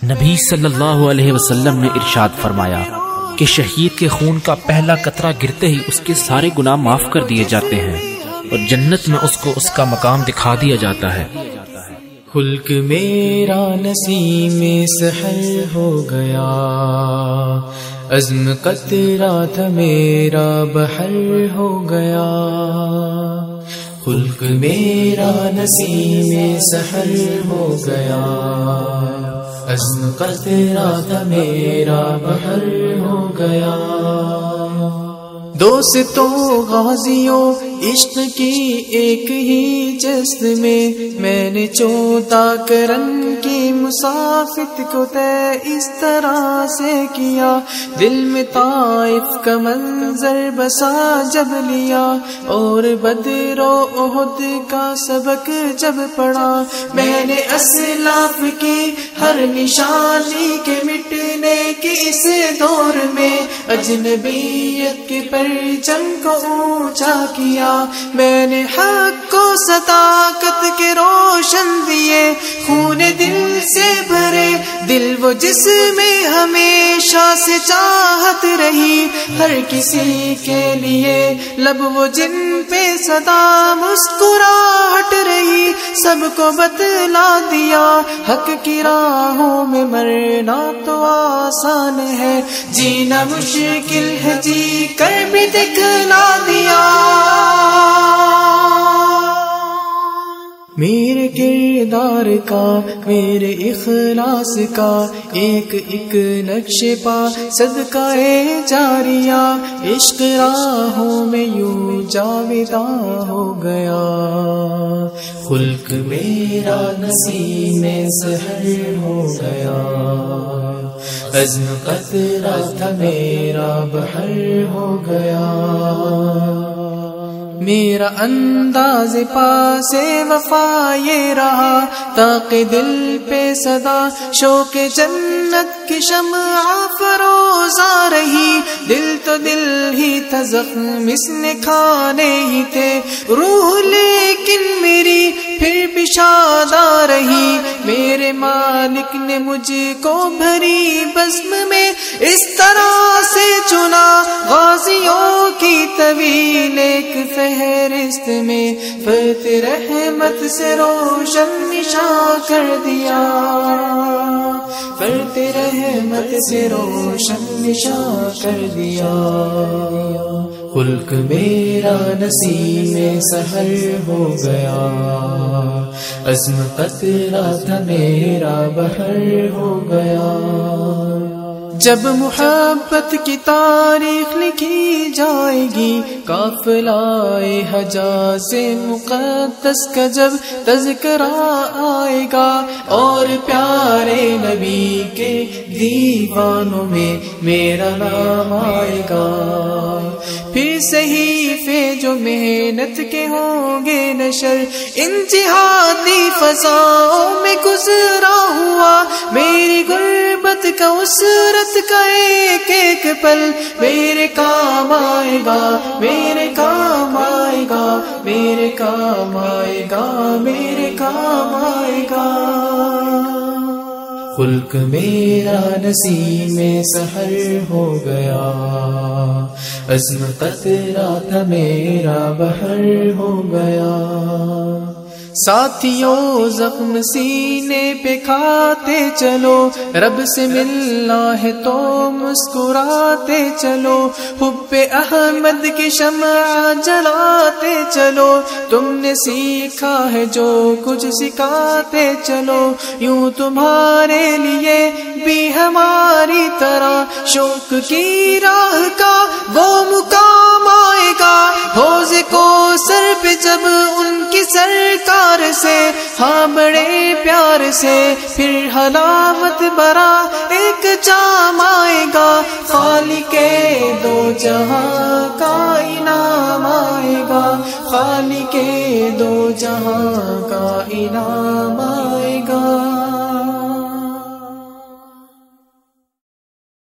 نبی صلی اللہ علیہ وسلم نے ارشاد فرمایا کہ شہید کے خون کا پہلا قطرہ گرتے ہی اس کے سارے گناہ معاف کر دیے جاتے ہیں اور جنت میں اس کو اس کا مقام دکھا دیا جاتا ہے۔ خلق میرا نسیم سحر ہو گیا، عزم قطرہ تھا میرا بحر ہو گیا۔ خلق میرا نسیم سحر ہو گیا، عزم قطرہ تھا میرا بحر ہو گیا۔ دوستوں غازیوں عشق کی ایک ہی جست میں نے چوتا کرن کی مسافت کو طے اس طرح سے کیا، دل میں طائف کا منظر بسا جب لیا، اور بدر و احد کا سبق جب پڑھا، میں نے اسلاف کی ہر نشانی کے مٹنے کے اس دور میں اجنبیت کے پرچم کو اونچا کیا، میں نے حق کو صداقت کے روشن دیے، خون دل سے بھرے دل وہ جس میں ہمیشہ سے چاہت رہی، ہر کسی کے لیے لب وہ جن پہ سدا مسکراہٹ رہی، سب کو بتلا دیا حق کی راہوں میں مرنا تو آسان ہے، جینا مشکل ہے جی کر بھی دکھلا دیا۔ میرے کردار کا میرے اخلاص کا ایک ایک نقش پا صدقہ جاریہ، عشق راہوں میں یوں جاویداں ہو گیا۔ خلق میرا نسیم سحر ہو گیا، عزم قطرہ تھا میرا بحر ہو گیا۔ میرا انداز پاس وفا یہ رہا، تاکہ دل پہ صدا شوق جنت کی شمع فروزہ رہی، دل تو دل ہی تھا زخم اس نے کھانے ہی تھے، روح لیکن میری پھر بھی شاداں رہی، میرے مالک نے مجھ کو بھری بزم میں اس طرح سے چنا، غازیوں کی طویل ایک فہرست میں فرت رحمت سے روشن نشاں کر دیا، فرت رحمت سے روشن نشاں کر دیا۔ خلق میرا نسیم سحر ہو گیا، عزم قطرہ تھا میرا بحر ہو گیا۔ جب محبت کی تاریخ لکھی جائے گی، قافلہ حجاز مقدس کا جب تذکرہ آئے گا، اور پیارے نبی کے دیوانوں میں میرا نام آئے گا، پھر صحیفے جو محنت کے ہوں گے نشر، ان جہادی فضاؤں میں گزرا ہوا میری غربت کا اسرت کا ایک ایک پل میرے کام آئے گا، میرے کام آئے گا، میرے کام آئے گا، میرے کام آئے گا۔ خلق میرا نسیم سحر ہو گیا، عزم قطرہ تھا میرا بحر ہو گیا۔ ساتھیوں زخم سینے پہ کھاتے چلو، رب سے ملنا ہے تو مسکراتے چلو، حب احمد کی شمع جلاتے چلو، تم نے سیکھا ہے جو کچھ سکھاتے چلو، یوں تمہارے لیے بھی ہماری طرح شوق کی راہ کا وہ مقام آئے گا، حوض کو سر پہ جب ان کی سرکار سے، ہاں بڑے پیار سے پھر حلاوت برا ایک جام آئے گا، خالق دو جہاں کا انعام آئے گا، خالق دو جہاں کا انعام